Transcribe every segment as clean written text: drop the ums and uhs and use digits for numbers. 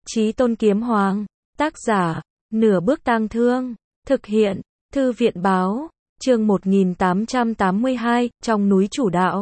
Chí Tôn Kiếm Hoàng, tác giả, Nửa Bước Tang Thương, thực hiện, Thư viện báo, chương 1882, trong núi chủ đạo.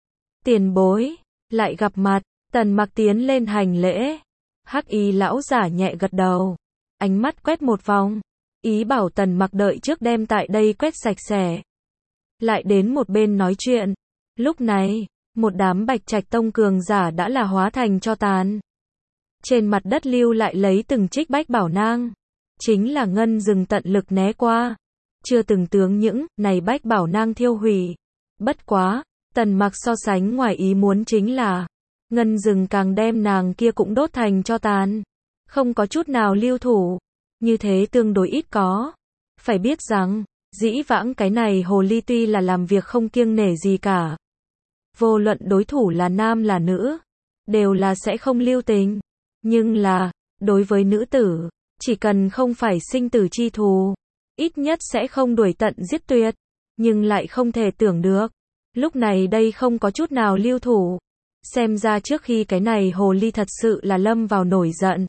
Tiền bối, lại gặp mặt, Tần Mặc tiến lên hành lễ. Hắc y lão giả nhẹ gật đầu, ánh mắt quét một vòng, ý bảo Tần Mặc đợi trước đem tại đây quét sạch sẽ. Lại đến một bên nói chuyện. Lúc này, một đám Bạch Trạch Tông cường giả đã là hóa thành tro tàn. Trên mặt đất lưu lại lấy từng trích bách bảo nang, chính là Ngân Dừng tận lực né qua, chưa từng tướng những này bách bảo nang thiêu hủy. Bất quá, Tần Mặc so sánh ngoài ý muốn chính là Ngân Dừng càng đem nàng kia cũng đốt thành tro tàn, không có chút nào lưu thủ, như thế tương đối ít có. Phải biết rằng, dĩ vãng cái này hồ ly tuy là làm việc không kiêng nể gì cả, vô luận đối thủ là nam là nữ, đều là sẽ không lưu tình. Nhưng là, đối với nữ tử, chỉ cần không phải sinh tử chi thù, ít nhất sẽ không đuổi tận giết tuyệt. Nhưng lại không thể tưởng được, lúc này đây không có chút nào lưu thủ. Xem ra trước khi cái này hồ ly thật sự là lâm vào nổi giận,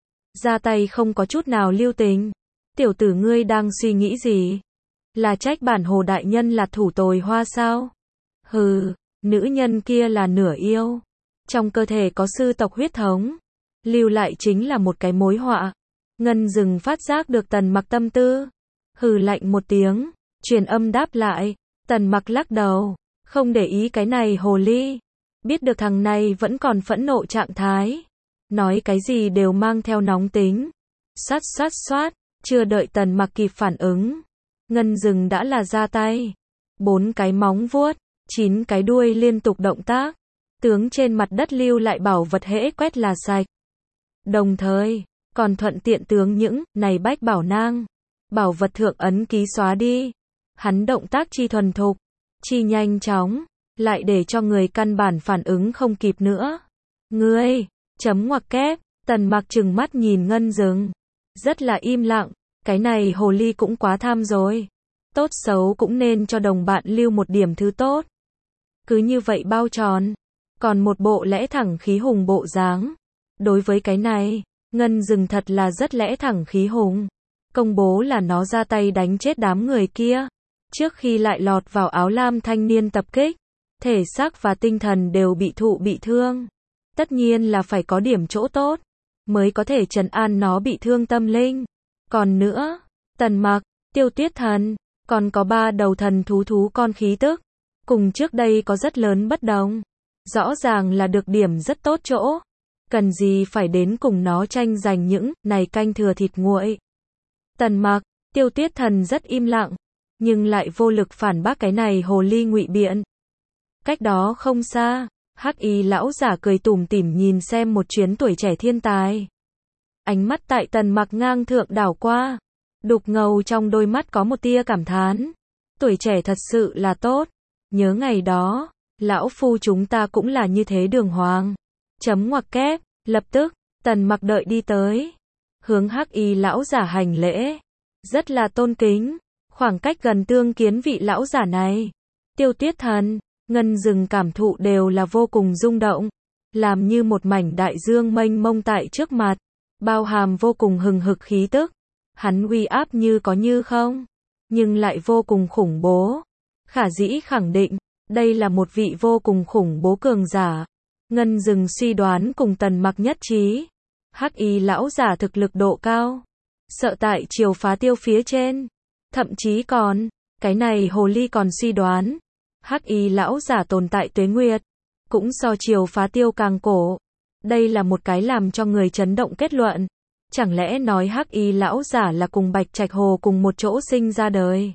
ra tay không có chút nào lưu tình. Tiểu tử ngươi đang suy nghĩ gì? Là trách bản hồ đại nhân là thủ tồi hoa sao? Hừ, nữ nhân kia là nửa yêu, trong cơ thể có sư tộc huyết thống, lưu lại chính là một cái mối họa. Ngân Dừng phát giác được Tần Mặc tâm tư, hừ lạnh một tiếng, truyền âm đáp lại. Tần Mặc lắc đầu, không để ý cái này hồ ly, biết được thằng này vẫn còn phẫn nộ trạng thái, nói cái gì đều mang theo nóng tính. Xoát xoát xoát, chưa đợi Tần Mặc kịp phản ứng, Ngân Dừng đã là ra tay, 4 cái móng vuốt, 9 cái đuôi liên tục động tác, tướng trên mặt đất lưu lại bảo vật hễ quét là sạch. Đồng thời, còn thuận tiện tướng những này bách bảo nang, bảo vật thượng ấn ký xóa đi. Hắn động tác chi thuần thục, chi nhanh chóng, lại để cho người căn bản phản ứng không kịp nữa. Ngươi, chấm ngoặc kép, Tần Mặc trừng mắt nhìn Ngân Dừng, rất là im lặng, cái này hồ ly cũng quá tham rồi. Tốt xấu cũng nên cho đồng bạn lưu một điểm thứ tốt. Cứ như vậy bao tròn, còn một bộ lẽ thẳng khí hùng bộ dáng. Đối với cái này, Ngân Dừng thật là rất lẽ thẳng khí hùng. Công bố là nó ra tay đánh chết đám người kia, trước khi lại lọt vào áo lam thanh niên tập kích, thể xác và tinh thần đều bị thương. Tất nhiên là phải có điểm chỗ tốt, mới có thể trấn an nó bị thương tâm linh. Còn nữa, Tần Mặc, Tiêu Tuyết Thần, còn có 3 đầu thần thú con khí tức, cùng trước đây có rất lớn bất đồng. Rõ ràng là được điểm rất tốt chỗ, cần gì phải đến cùng nó tranh giành những này canh thừa thịt nguội. Tần Mặc, Tiêu Tuyết Thần rất im lặng, nhưng lại vô lực phản bác cái này hồ ly ngụy biện. Cách đó không xa, Hắc y lão giả cười tủm tỉm nhìn xem một chuyến tuổi trẻ thiên tài. Ánh mắt tại Tần Mặc ngang thượng đảo qua, đục ngầu trong đôi mắt có một tia cảm thán. Tuổi trẻ thật sự là tốt, nhớ ngày đó, lão phu chúng ta cũng là như thế đường hoàng. Chấm ngoặc kép, lập tức, Tần Mặc đợi đi tới, hướng Hắc y lão giả hành lễ, rất là tôn kính, khoảng cách gần tương kiến vị lão giả này. Tiêu Tuyết Thần, Ngân Dừng cảm thụ đều là vô cùng rung động, làm như một mảnh đại dương mênh mông tại trước mặt, bao hàm vô cùng hừng hực khí tức. Hắn uy áp như có như không, nhưng lại vô cùng khủng bố. Khả dĩ khẳng định, đây là một vị vô cùng khủng bố cường giả. Ngân Dừng suy đoán cùng Tần Mặc nhất trí, Hắc y lão giả thực lực độ cao, sợ tại Triều Phá Tiêu phía trên, thậm chí còn, cái này hồ ly còn suy đoán, Hắc y lão giả tồn tại tuế nguyệt, cũng so Triều Phá Tiêu càng cổ. Đây là một cái làm cho người chấn động kết luận. Chẳng lẽ nói Hắc y lão giả là cùng Bạch Trạch Hồ cùng một chỗ sinh ra đời,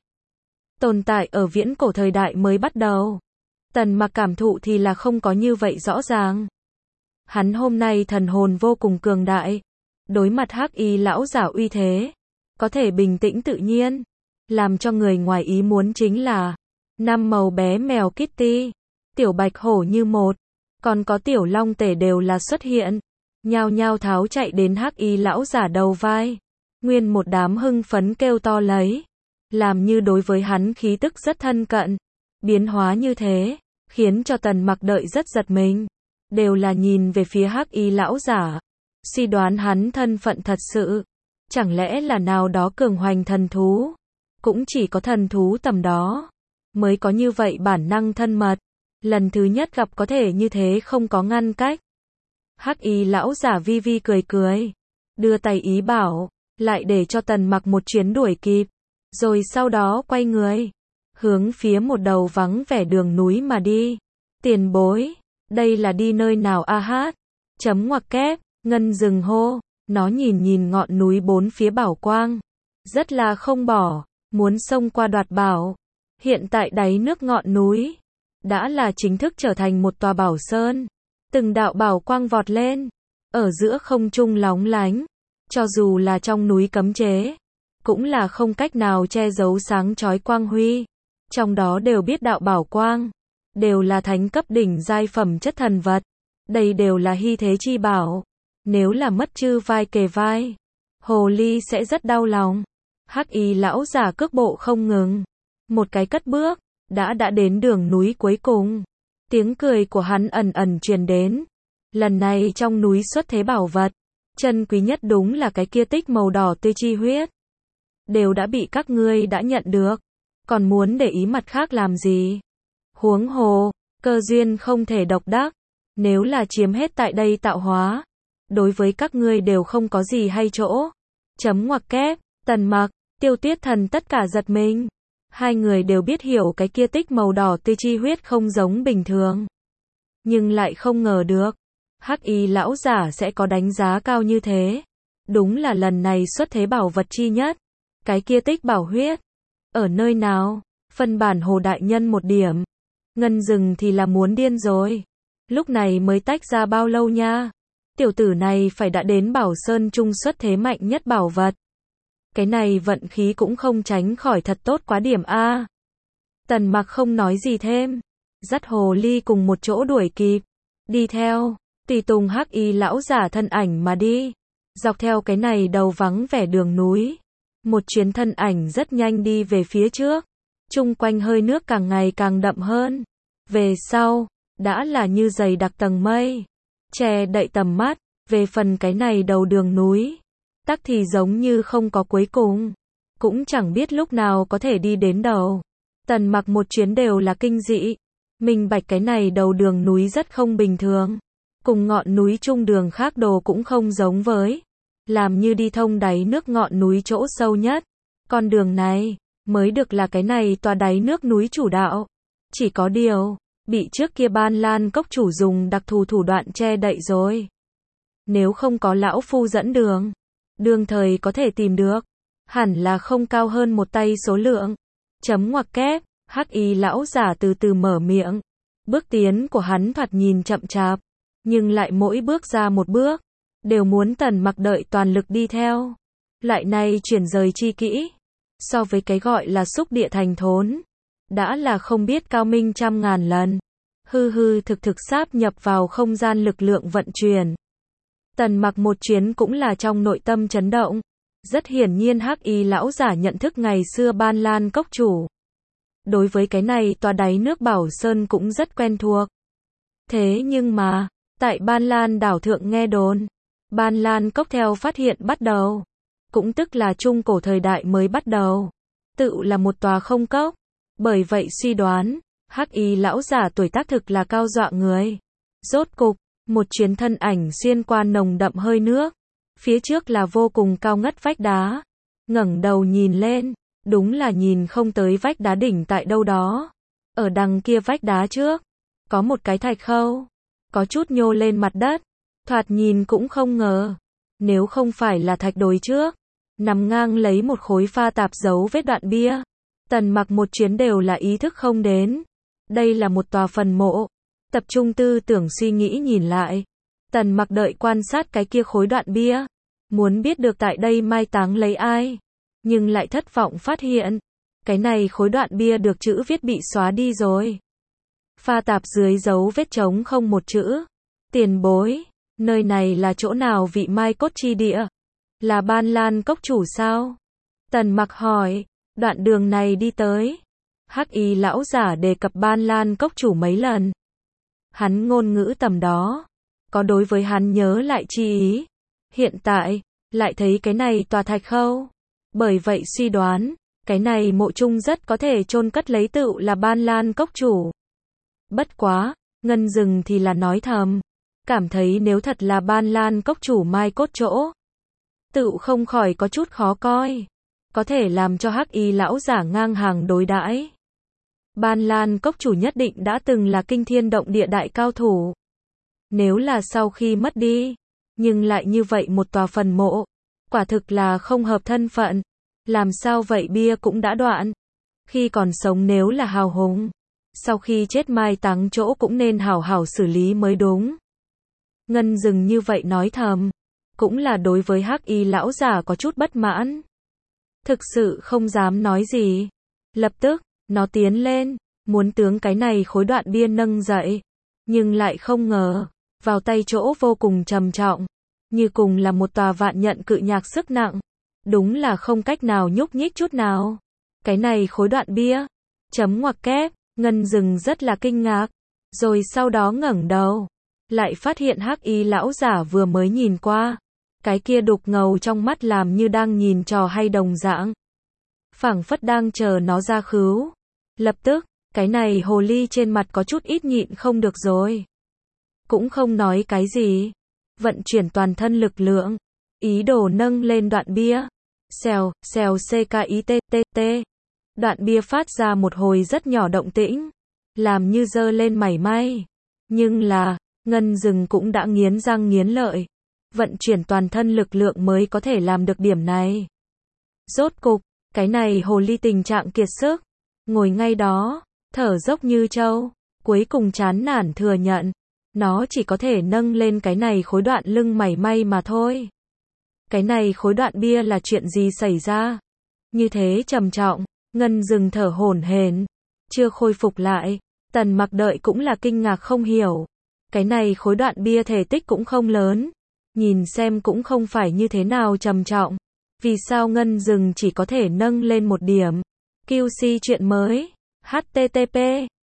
tồn tại ở viễn cổ thời đại mới bắt đầu? Tần Mặc cảm thụ thì là không có như vậy rõ ràng. Hắn hôm nay thần hồn vô cùng cường đại, đối mặt Hắc y lão giả uy thế, có thể bình tĩnh tự nhiên. Làm cho người ngoài ý muốn chính là, 5 màu bé mèo Kitty, tiểu bạch hổ như một, còn có tiểu long tể đều là xuất hiện, nhao nhao tháo chạy đến Hắc y lão giả đầu vai. Nguyên một đám hưng phấn kêu to lấy, làm như đối với hắn khí tức rất thân cận. Biến hóa như thế, khiến cho Tần Mặc đợi rất giật mình, đều là nhìn về phía Hắc y lão giả. suy đoán hắn thân phận thật sự. Chẳng lẽ là nào đó cường hoành thần thú? Cũng chỉ có thần thú tầm đó mới có như vậy bản năng thân mật. Lần thứ nhất gặp có thể như thế không có ngăn cách. Hắc y lão giả vi vi cười cười, đưa tay ý bảo, lại để cho Tần Mặc một chuyến đuổi kịp, rồi sau đó quay người, hướng phía một đầu vắng vẻ đường núi mà đi. Tiền bối, đây là đi nơi nào a hát? Chấm ngoặc kép, Ngân dừng hô, nó nhìn nhìn ngọn núi bốn phía bảo quang, rất là không bỏ, muốn xông qua đoạt bảo. Hiện tại đáy nước ngọn núi đã là chính thức trở thành một tòa bảo sơn. Từng đạo bảo quang vọt lên, ở giữa không trung lóng lánh, cho dù là trong núi cấm chế, cũng là không cách nào che giấu sáng chói quang huy. Trong đó đều biết đạo bảo quang, đều là thánh cấp đỉnh giai phẩm chất thần vật. Đây đều là hy thế chi bảo. Nếu là mất chư vai kề vai, hồ ly sẽ rất đau lòng. Hắc y lão giả cước bộ không ngừng, một cái cất bước, đã đến đường núi cuối cùng. Tiếng cười của hắn ẩn ẩn truyền đến. Lần này trong núi xuất thế bảo vật, chân quý nhất đúng là cái kia tích màu đỏ tươi chi huyết. Đều đã bị các ngươi đã nhận được, còn muốn để ý mặt khác làm gì? Huống hồ, cơ duyên không thể độc đắc, nếu là chiếm hết tại đây tạo hóa, đối với các ngươi đều không có gì hay chỗ. Chấm ngoặc kép, Tần Mặc, Tiêu Tuyết Thần tất cả giật mình. Hai người đều biết hiểu cái kia tích màu đỏ tươi chi huyết không giống bình thường. Nhưng lại không ngờ được, Hắc y lão giả sẽ có đánh giá cao như thế. Đúng là lần này xuất thế bảo vật chi nhất. Cái kia tích bảo huyết, ở nơi nào? Phân bản Hồ đại nhân một điểm. Ngân Dừng thì là muốn điên rồi. Lúc này mới tách ra bao lâu nha? Tiểu tử này phải đã đến Bảo Sơn trung xuất thế mạnh nhất bảo vật. Cái này vận khí cũng không tránh khỏi thật tốt quá điểm a. Tần Mặc không nói gì thêm, dắt hồ ly cùng một chỗ đuổi kịp, đi theo, tùy tùng Hắc y lão giả thân ảnh mà đi, dọc theo cái này đầu vắng vẻ đường núi. Một chuyến thân ảnh rất nhanh đi về phía trước, chung quanh hơi nước càng ngày càng đậm hơn. Về sau, đã là như dày đặc tầng mây, che đậy tầm mắt. Về phần cái này đầu đường núi, tắc thì giống như không có cuối cùng, cũng chẳng biết lúc nào có thể đi đến đầu. Tần Mặc một chuyến đều là kinh dị, minh bạch cái này đầu đường núi rất không bình thường, cùng ngọn núi trung đường khác đồ cũng không giống với, làm như đi thông đáy nước ngọn núi chỗ sâu nhất. Con đường này mới được là cái này tòa đáy nước núi chủ đạo. Chỉ có điều, bị trước kia Ban Lan cốc chủ dùng đặc thù thủ đoạn che đậy rồi. Nếu không có lão phu dẫn đường, đương thời có thể tìm được, hẳn là không cao hơn một tay số lượng. Chấm ngoặc kép, Hắc y lão giả từ từ mở miệng. Bước tiến của hắn thoạt nhìn chậm chạp, nhưng lại mỗi bước ra một bước, đều muốn Tần Mặc đợi toàn lực đi theo. Loại này chuyển rời chi kỹ, so với cái gọi là xúc địa thành thốn, đã là không biết cao minh trăm ngàn lần. Hư thực sáp nhập vào không gian lực lượng vận chuyển. Tần Mặc một chuyến cũng là trong nội tâm chấn động. Rất hiển nhiên Hắc y lão giả nhận thức ngày xưa Ban Lan cốc chủ. Đối với cái này tòa đáy nước Bảo Sơn cũng rất quen thuộc. Thế nhưng mà, tại Ban Lan đảo thượng nghe đồn, Ban Lan cốc theo phát hiện bắt đầu, cũng tức là trung cổ thời đại mới bắt đầu, tự là một tòa không cốc. Bởi vậy suy đoán, Hắc y lão giả tuổi tác thực là cao dọa người. Rốt cục, một chuyến thân ảnh xuyên qua nồng đậm hơi nước. Phía trước là vô cùng cao ngất vách đá. Ngẩng đầu nhìn lên, đúng là nhìn không tới vách đá đỉnh tại đâu đó. Ở đằng kia vách đá trước, có một cái thạch khâu, có chút nhô lên mặt đất. Thoạt nhìn cũng không ngờ, nếu không phải là thạch đồi trước, nằm ngang lấy một khối pha tạp dấu vết đoạn bia. Tần Mặc một chuyến đều là ý thức không đến. Đây là một tòa phần mộ. Tập trung tư tưởng suy nghĩ nhìn lại. Tần Mặc đợi quan sát cái kia khối đoạn bia, muốn biết được tại đây mai táng lấy ai, nhưng lại thất vọng phát hiện, cái này khối đoạn bia được chữ viết bị xóa đi rồi. Pha tạp dưới dấu vết trống không một chữ. Tiền bối, nơi này là chỗ nào vị mai cốt chi địa? Là Ban Lan cốc chủ sao? Tần Mặc hỏi. Đoạn đường này đi tới, Hắc y lão giả đề cập Ban Lan cốc chủ mấy lần. Hắn ngôn ngữ tầm đó, có đối với hắn nhớ lại chi ý. Hiện tại, lại thấy cái này tòa thạch khâu. Bởi vậy suy đoán, cái này mộ chung rất có thể chôn cất lấy tựu là Ban Lan cốc chủ. Bất quá, Ngân Dừng thì là nói thầm, cảm thấy nếu thật là Ban Lan cốc chủ mai cốt chỗ, tựu không khỏi có chút khó coi, có thể làm cho Hắc Y lão giả ngang hàng đối đãi. Ban Lan cốc chủ nhất định đã từng là kinh thiên động địa đại cao thủ. Nếu là sau khi mất đi, nhưng lại như vậy một tòa phần mộ, quả thực là không hợp thân phận. Làm sao vậy bia cũng đã đoạn. Khi còn sống nếu là hào hùng, sau khi chết mai táng chỗ cũng nên hảo hảo xử lý mới đúng. Ngân Dừng như vậy nói thầm, cũng là đối với Hắc Y lão giả có chút bất mãn. Thực sự không dám nói gì. Lập tức, nó tiến lên, muốn tướng cái này khối đoạn bia nâng dậy, nhưng lại không ngờ, vào tay chỗ vô cùng trầm trọng, như cùng là một tòa vạn nhận cự nhạc sức nặng. Đúng là không cách nào nhúc nhích chút nào. Cái này khối đoạn bia. Chấm ngoặc kép, Ngân Dừng rất là kinh ngạc. Rồi sau đó ngẩng đầu. Lại phát hiện Hắc Y lão giả vừa mới nhìn qua. Cái kia đục ngầu trong mắt làm như đang nhìn trò hay đồng dạng. Phảng phất đang chờ nó ra khứu. Lập tức, cái này hồ ly trên mặt có chút ít nhịn không được rồi. Cũng không nói cái gì. Vận chuyển toàn thân lực lượng. Ý đồ nâng lên đoạn bia. Xèo, xèo CKITTT. Đoạn bia phát ra một hồi rất nhỏ động tĩnh. Làm như giơ lên mảy may. Nhưng là, Ngân Dừng cũng đã nghiến răng nghiến lợi. Vận chuyển toàn thân lực lượng mới có thể làm được điểm này. Rốt cục, cái này hồ ly tình trạng kiệt sức. Ngồi ngay đó, thở dốc như trâu. Cuối cùng chán nản thừa nhận. Nó chỉ có thể nâng lên cái này khối đoạn lưng mảy may mà thôi. Cái này khối đoạn bia là chuyện gì xảy ra? Như thế trầm trọng, Ngân Dừng thở hổn hển, chưa khôi phục lại. Tần Mặc đợi cũng là kinh ngạc không hiểu. Cái này khối đoạn bia thể tích cũng không lớn, nhìn xem cũng không phải như thế nào trầm trọng. Vì sao Ngân Dừng chỉ có thể nâng lên một điểm? QC chuyện mới. http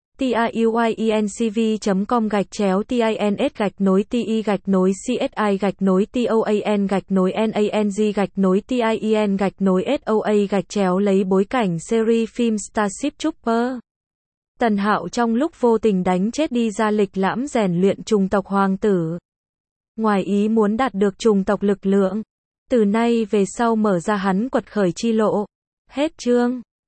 tiuyencv.com/TINS-TI-NOI-TI-NANG-TIEN-SOA lấy bối cảnh series phim Starship Trooper. Tần Hạo trong lúc vô tình đánh chết đi ra lịch lãm rèn luyện chủng tộc hoàng tử. Ngoài ý muốn đạt được chủng tộc lực lượng. Từ nay về sau mở ra hắn quật khởi chi lộ. Hết chương.